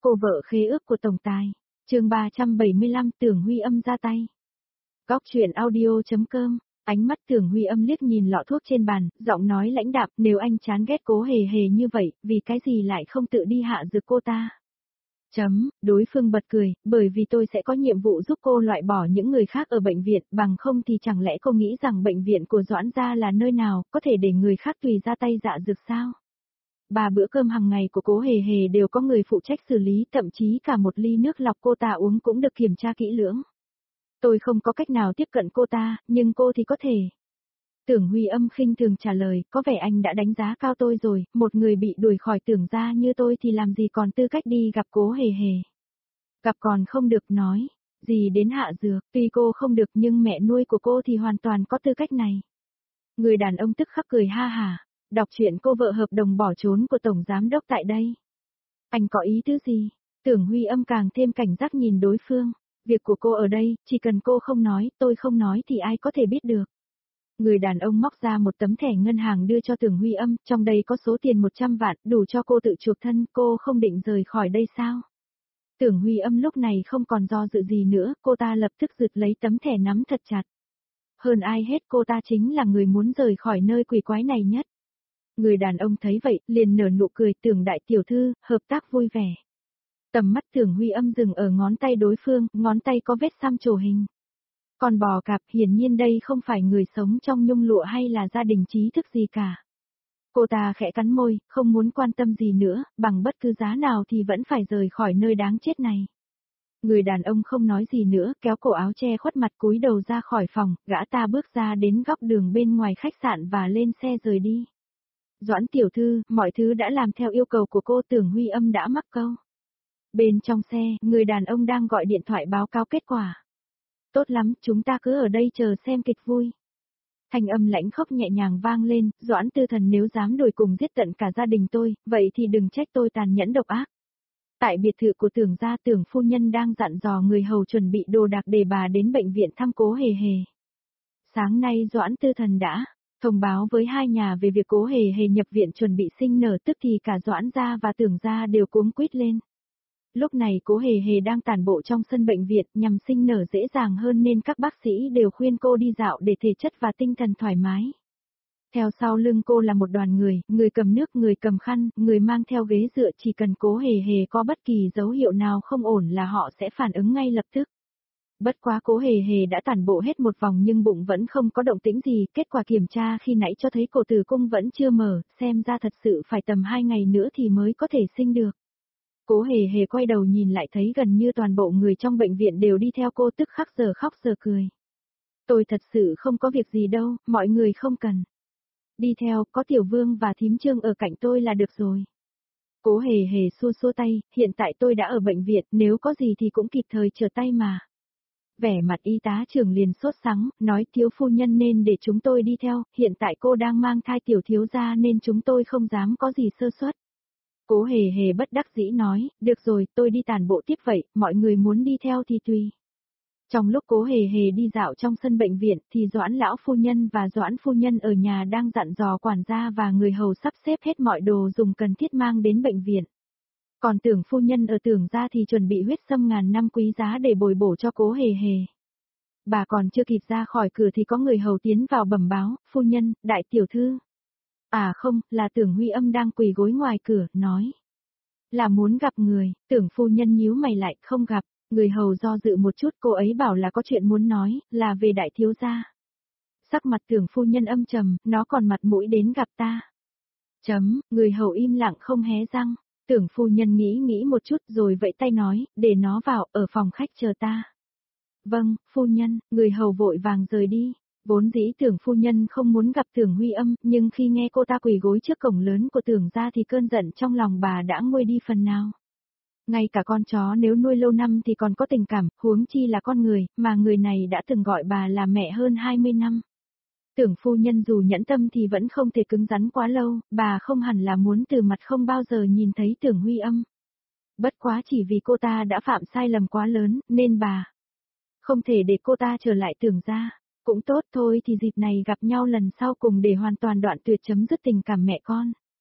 Cô vợ khế ước của tổng tài. Chương 375 Tưởng Huy Âm ra tay. Góc truyện audio.com. Ánh mắt Tưởng Huy Âm liếc nhìn lọ thuốc trên bàn, giọng nói lãnh đạm, nếu anh chán ghét Cố Hề Hề như vậy, vì cái gì lại không tự đi hạ dược cô ta? Đối phương bật cười, bởi vì tôi sẽ có nhiệm vụ giúp cô loại bỏ những người khác ở bệnh viện, bằng không thì chẳng lẽ cô nghĩ rằng bệnh viện của Doãn gia là nơi nào, có thể để người khác tùy ra tay dạ dược sao? 3 bữa cơm hàng ngày của Cố Hề Hề đều có người phụ trách xử lý, thậm chí cả một ly nước lọc cô ta uống cũng được kiểm tra kỹ lưỡng. Tôi không có cách nào tiếp cận cô ta, nhưng cô thì có thể. Tưởng Huy Âm khinh thường trả lời, có vẻ anh đã đánh giá cao tôi rồi, một người bị đuổi khỏi Tưởng gia như tôi thì làm gì còn tư cách đi gặp Cố Hề Hề. Gặp còn không được nói, gì đến hạ dược, tuy cô không được nhưng mẹ nuôi của cô thì hoàn toàn có tư cách này. Người đàn ông tức khắc cười ha hả, đọc chuyện cô vợ hợp đồng bỏ trốn của Tổng Giám Đốc tại đây. Anh có ý tứ gì? Tưởng Huy Âm càng thêm cảnh giác nhìn đối phương. Việc của cô ở đây, chỉ cần cô không nói, tôi không nói thì ai có thể biết được. Người đàn ông móc ra một tấm thẻ ngân hàng đưa cho Tưởng Huy Âm, trong đây có số tiền 100 vạn, đủ cho cô tự chuộc thân, cô không định rời khỏi đây sao? Tưởng Huy Âm lúc này không còn do dự gì nữa, cô ta lập tức giật lấy tấm thẻ nắm thật chặt. Hơn ai hết cô ta chính là người muốn rời khỏi nơi quỷ quái này nhất. Người đàn ông thấy vậy, liền nở nụ cười, Tưởng đại tiểu thư, hợp tác vui vẻ. Tầm mắt Tưởng Huy Âm dừng ở ngón tay đối phương, ngón tay có vết xăm trổ hình. Còn bò cạp, hiển nhiên đây không phải người sống trong nhung lụa hay là gia đình trí thức gì cả. Cô ta khẽ cắn môi, không muốn quan tâm gì nữa, bằng bất cứ giá nào thì vẫn phải rời khỏi nơi đáng chết này. Người đàn ông không nói gì nữa, kéo cổ áo che khuất mặt cúi đầu ra khỏi phòng, gã ta bước ra đến góc đường bên ngoài khách sạn và lên xe rời đi. Doãn tiểu thư, mọi thứ đã làm theo yêu cầu của cô. Tưởng Huy Âm đã mắc câu. Bên trong xe, người đàn ông đang gọi điện thoại báo cáo kết quả. Tốt lắm, chúng ta cứ ở đây chờ xem kịch vui. Thanh âm lãnh khốc nhẹ nhàng vang lên, Doãn Tư Thần nếu dám đuổi cùng giết tận cả gia đình tôi, vậy thì đừng trách tôi tàn nhẫn độc ác. Tại biệt thự của Tưởng gia, Tưởng phu nhân đang dặn dò người hầu chuẩn bị đồ đạc để bà đến bệnh viện thăm Cố Hề Hề. Sáng nay Doãn Tư Thần đã thông báo với hai nhà về việc Cố Hề Hề nhập viện chuẩn bị sinh nở, tức thì cả Doãn gia và Tưởng gia đều cuống quýt lên. Lúc này Cố Hề Hề đang tản bộ trong sân bệnh viện nhằm sinh nở dễ dàng hơn nên các bác sĩ đều khuyên cô đi dạo để thể chất và tinh thần thoải mái. Theo sau lưng cô là một đoàn người cầm nước, người cầm khăn, người mang theo ghế dựa, chỉ cần Cố Hề Hề có bất kỳ dấu hiệu nào không ổn là họ sẽ phản ứng ngay lập tức. Bất quá Cố Hề Hề đã tản bộ hết một vòng nhưng bụng vẫn không có động tĩnh gì, kết quả kiểm tra khi nãy cho thấy cổ tử cung vẫn chưa mở, xem ra thật sự phải tầm 2 ngày nữa thì mới có thể sinh được. Cố Hề Hề quay đầu nhìn lại thấy gần như toàn bộ người trong bệnh viện đều đi theo cô, tức khắc giờ khóc giờ cười. Tôi thật sự không có việc gì đâu, mọi người không cần đi theo, có Tiểu Vương và Thím Trương ở cạnh tôi là được rồi. Cố Hề Hề xua xua tay, hiện tại tôi đã ở bệnh viện, nếu có gì thì cũng kịp thời trở tay mà. Vẻ mặt y tá trưởng liền sốt sắng, nói thiếu phu nhân nên để chúng tôi đi theo, hiện tại cô đang mang thai tiểu thiếu gia nên chúng tôi không dám có gì sơ suất. Cố Hề Hề bất đắc dĩ nói, được rồi, tôi đi tản bộ tiếp vậy, mọi người muốn đi theo thì tùy. Trong lúc Cố Hề Hề đi dạo trong sân bệnh viện thì Doãn lão phu nhân và Doãn phu nhân ở nhà đang dặn dò quản gia và người hầu sắp xếp hết mọi đồ dùng cần thiết mang đến bệnh viện. Còn Tưởng phu nhân ở Tưởng gia thì chuẩn bị huyết sâm ngàn năm quý giá để bồi bổ cho Cố Hề Hề. Bà còn chưa kịp ra khỏi cửa thì có người hầu tiến vào bẩm báo, phu nhân, đại tiểu thư. À không, là Tưởng Huy Âm đang quỳ gối ngoài cửa, nói. Là muốn gặp người, Tưởng phu nhân nhíu mày lại, không gặp, người hầu do dự một chút, cô ấy bảo là có chuyện muốn nói, là về đại thiếu gia. Sắc mặt Tưởng phu nhân âm trầm, nó còn mặt mũi đến gặp ta. Người hầu im lặng không hé răng, Tưởng phu nhân nghĩ một chút rồi vẫy tay nói, để nó vào, ở phòng khách chờ ta. Vâng, phu nhân, người hầu vội vàng rời đi. Vốn dĩ Tưởng phu nhân không muốn gặp Tưởng Huy Âm, nhưng khi nghe cô ta quỳ gối trước cổng lớn của Tưởng gia thì cơn giận trong lòng bà đã nguôi đi phần nào. Ngay cả con chó nếu nuôi lâu năm thì còn có tình cảm, huống chi là con người, mà người này đã từng gọi bà là mẹ hơn 20 năm. Tưởng phu nhân dù nhẫn tâm thì vẫn không thể cứng rắn quá lâu, bà không hẳn là muốn từ mặt không bao giờ nhìn thấy Tưởng Huy Âm. Bất quá chỉ vì cô ta đã phạm sai lầm quá lớn, nên bà không thể để cô ta trở lại Tưởng gia. Cũng tốt thôi thì dịp này gặp nhau lần sau cùng để hoàn toàn đoạn tuyệt chấm dứt tình cảm mẹ con.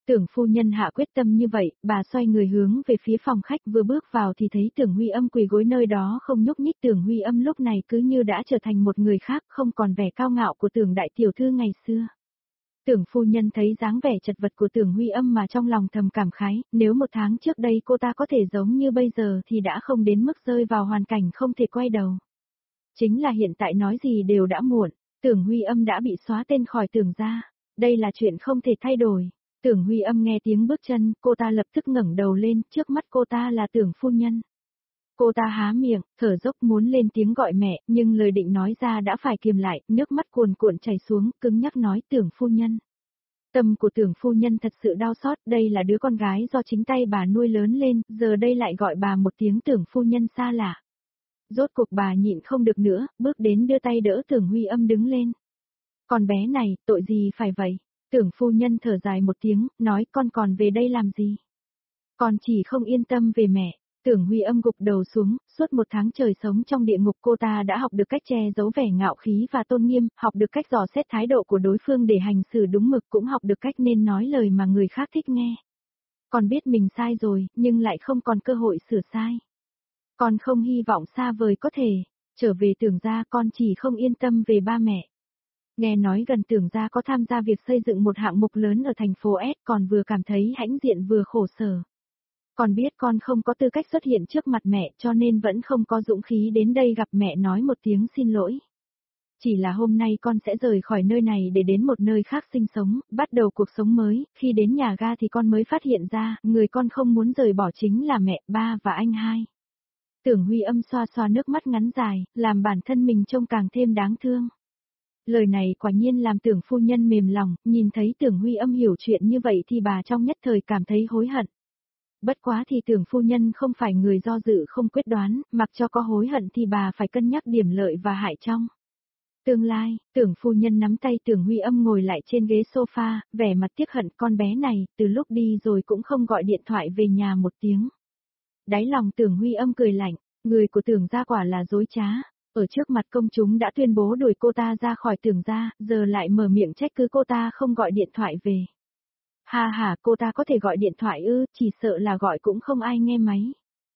Tưởng phu nhân hạ quyết tâm như vậy, bà xoay người hướng về phía phòng khách, vừa bước vào thì thấy Tưởng Huy Âm quỳ gối nơi đó không nhúc nhích. Tưởng Huy Âm lúc này cứ như đã trở thành một người khác, không còn vẻ cao ngạo của Tưởng đại tiểu thư ngày xưa. Tưởng phu nhân thấy dáng vẻ chật vật của Tưởng Huy Âm mà trong lòng thầm cảm khái, nếu một tháng trước đây cô ta có thể giống như bây giờ thì đã không đến mức rơi vào hoàn cảnh không thể quay đầu. Chính là hiện tại nói gì đều đã muộn, Tưởng Huy Âm đã bị xóa tên khỏi Tưởng gia. Đây là chuyện không thể thay đổi. Tưởng Huy Âm nghe tiếng bước chân, cô ta lập tức ngẩng đầu lên, trước mắt cô ta là Tưởng phu nhân. Cô ta há miệng, thở dốc muốn lên tiếng gọi mẹ, nhưng lời định nói ra đã phải kiềm lại, nước mắt cuồn cuộn chảy xuống, cứng nhắc nói Tưởng phu nhân. Tâm của Tưởng phu nhân thật sự đau xót, đây là đứa con gái do chính tay bà nuôi lớn lên, giờ đây lại gọi bà một tiếng Tưởng phu nhân xa lạ. Rốt cuộc bà nhịn không được nữa, bước đến đưa tay đỡ Tưởng Huy Âm đứng lên. Con bé này, tội gì phải vậy? Tưởng phu nhân thở dài một tiếng, nói con còn về đây làm gì? Con chỉ không yên tâm về mẹ. Tưởng Huy Âm gục đầu xuống, suốt một tháng trời sống trong địa ngục cô ta đã học được cách che giấu vẻ ngạo khí và tôn nghiêm, học được cách dò xét thái độ của đối phương để hành xử đúng mực, cũng học được cách nên nói lời mà người khác thích nghe. Con biết mình sai rồi, nhưng lại không còn cơ hội sửa sai. Con không hy vọng xa vời có thể trở về Tưởng gia, con chỉ không yên tâm về ba mẹ. Nghe nói gần Tưởng gia có tham gia việc xây dựng một hạng mục lớn ở thành phố S, còn vừa cảm thấy hãnh diện vừa khổ sở. Con biết con không có tư cách xuất hiện trước mặt mẹ cho nên vẫn không có dũng khí đến đây gặp mẹ nói một tiếng xin lỗi. Chỉ là hôm nay con sẽ rời khỏi nơi này để đến một nơi khác sinh sống, bắt đầu cuộc sống mới, khi đến nhà ga thì con mới phát hiện ra, người con không muốn rời bỏ chính là mẹ, ba và anh hai. Tưởng Huy Âm xoa xoa nước mắt ngắn dài, làm bản thân mình trông càng thêm đáng thương. Lời này quả nhiên làm Tưởng phu nhân mềm lòng, nhìn thấy Tưởng Huy Âm hiểu chuyện như vậy thì bà trong nhất thời cảm thấy hối hận. Bất quá thì Tưởng phu nhân không phải người do dự không quyết đoán, mặc cho có hối hận thì bà phải cân nhắc điểm lợi và hại trong tương lai. Tưởng phu nhân nắm tay Tưởng Huy Âm ngồi lại trên ghế sofa, vẻ mặt tiếc hận, con bé này, từ lúc đi rồi cũng không gọi điện thoại về nhà một tiếng. Đáy lòng Tưởng Huy Âm cười lạnh, người của Tưởng gia quả là dối trá. Ở trước mặt công chúng đã tuyên bố đuổi cô ta ra khỏi Tưởng gia, giờ lại mở miệng trách cứ cô ta không gọi điện thoại về. Ha ha, cô ta có thể gọi điện thoại ư, chỉ sợ là gọi cũng không ai nghe máy.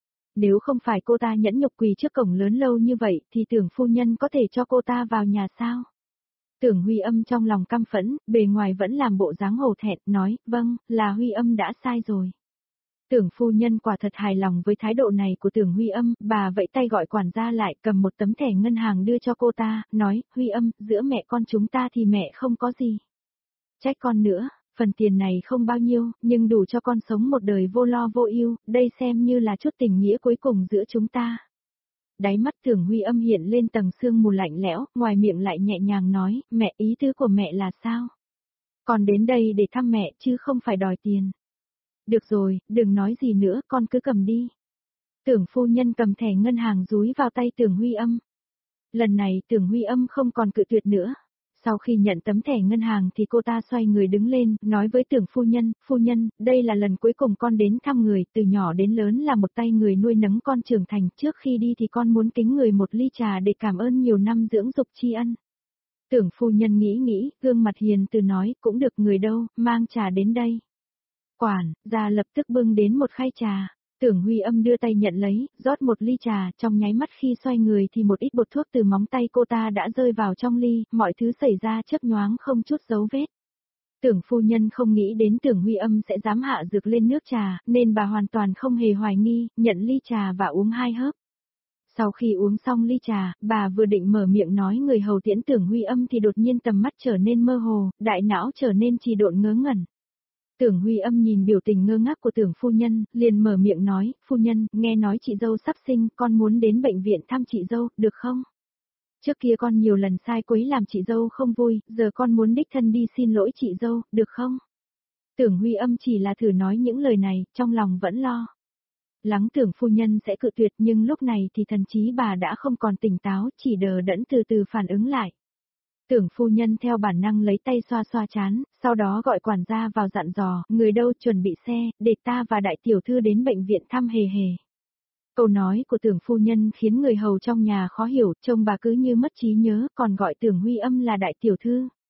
Nếu không phải cô ta nhẫn nhục quỳ trước cổng lớn lâu như vậy, thì Tưởng phu nhân có thể cho cô ta vào nhà sao? Tưởng Huy Âm trong lòng căm phẫn, bề ngoài vẫn làm bộ dáng hổ thẹn, nói, vâng, là Huy Âm đã sai rồi. Tưởng phu nhân quả thật hài lòng với thái độ này của Tưởng Huy Âm, bà vẫy tay gọi quản gia lại, cầm một tấm thẻ ngân hàng đưa cho cô ta, nói, Huy Âm, giữa mẹ con chúng ta thì mẹ không có gì. Trách con nữa, phần tiền này không bao nhiêu, nhưng đủ cho con sống một đời vô lo vô ưu, đây xem như là chút tình nghĩa cuối cùng giữa chúng ta. Đáy mắt Tưởng Huy Âm hiện lên tầng sương mù lạnh lẽo, ngoài miệng lại nhẹ nhàng nói, mẹ, ý tứ của mẹ là sao? Con đến đây để thăm mẹ chứ không phải đòi tiền. Được rồi, đừng nói gì nữa, con cứ cầm đi. Tưởng phu nhân cầm thẻ ngân hàng dúi vào tay Tưởng Huy Âm. Lần này Tưởng Huy Âm không còn cự tuyệt nữa. Sau khi nhận tấm thẻ ngân hàng thì cô ta xoay người đứng lên, nói với Tưởng phu nhân, đây là lần cuối cùng con đến thăm người, từ nhỏ đến lớn là một tay người nuôi nấng con trưởng thành, trước khi đi thì con muốn kính người một ly trà để cảm ơn nhiều năm dưỡng dục tri ân. Tưởng phu nhân nghĩ, gương mặt hiền từ nói, cũng được, người đâu, mang trà đến đây. Quản gia lập tức bưng đến một khay trà. Tưởng Huy Âm đưa tay nhận lấy, rót một ly trà, trong nháy mắt khi xoay người thì một ít bột thuốc từ móng tay cô ta đã rơi vào trong ly, mọi thứ xảy ra chớp nhoáng không chút dấu vết. Tưởng phu nhân không nghĩ đến Tưởng Huy Âm sẽ dám hạ dược lên nước trà, nên bà hoàn toàn không hề hoài nghi, nhận ly trà và uống 2 hớp. Sau khi uống xong ly trà, bà vừa định mở miệng nói người hầu tiễn Tưởng Huy Âm thì đột nhiên tầm mắt trở nên mơ hồ, đại não trở nên trì độn ngớ ngẩn. Tưởng Huy Âm nhìn biểu tình ngơ ngác của Tưởng phu nhân, liền mở miệng nói, phu nhân, nghe nói chị dâu sắp sinh, con muốn đến bệnh viện thăm chị dâu, được không? Trước kia con nhiều lần sai quấy làm chị dâu không vui, giờ con muốn đích thân đi xin lỗi chị dâu, được không? Tưởng Huy Âm chỉ là thử nói những lời này, trong lòng vẫn lo lắng Tưởng phu nhân sẽ cự tuyệt, nhưng lúc này thì thần trí bà đã không còn tỉnh táo, chỉ đờ đẫn từ từ phản ứng lại. Tưởng phu nhân theo bản năng lấy tay xoa xoa trán, sau đó gọi quản gia vào dặn dò, người đâu chuẩn bị xe, để ta và đại tiểu thư đến bệnh viện thăm hề hề. Câu nói của Tưởng phu nhân khiến người hầu trong nhà khó hiểu, trông bà cứ như mất trí nhớ, còn gọi Tưởng Huy Âm là đại tiểu thư.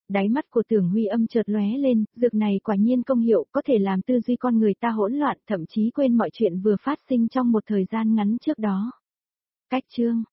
Đáy mắt của Tưởng Huy Âm chợt lóe lên, dược này quả nhiên công hiệu có thể làm tư duy con người ta hỗn loạn, thậm chí quên mọi chuyện vừa phát sinh trong một thời gian ngắn trước đó. Cách chương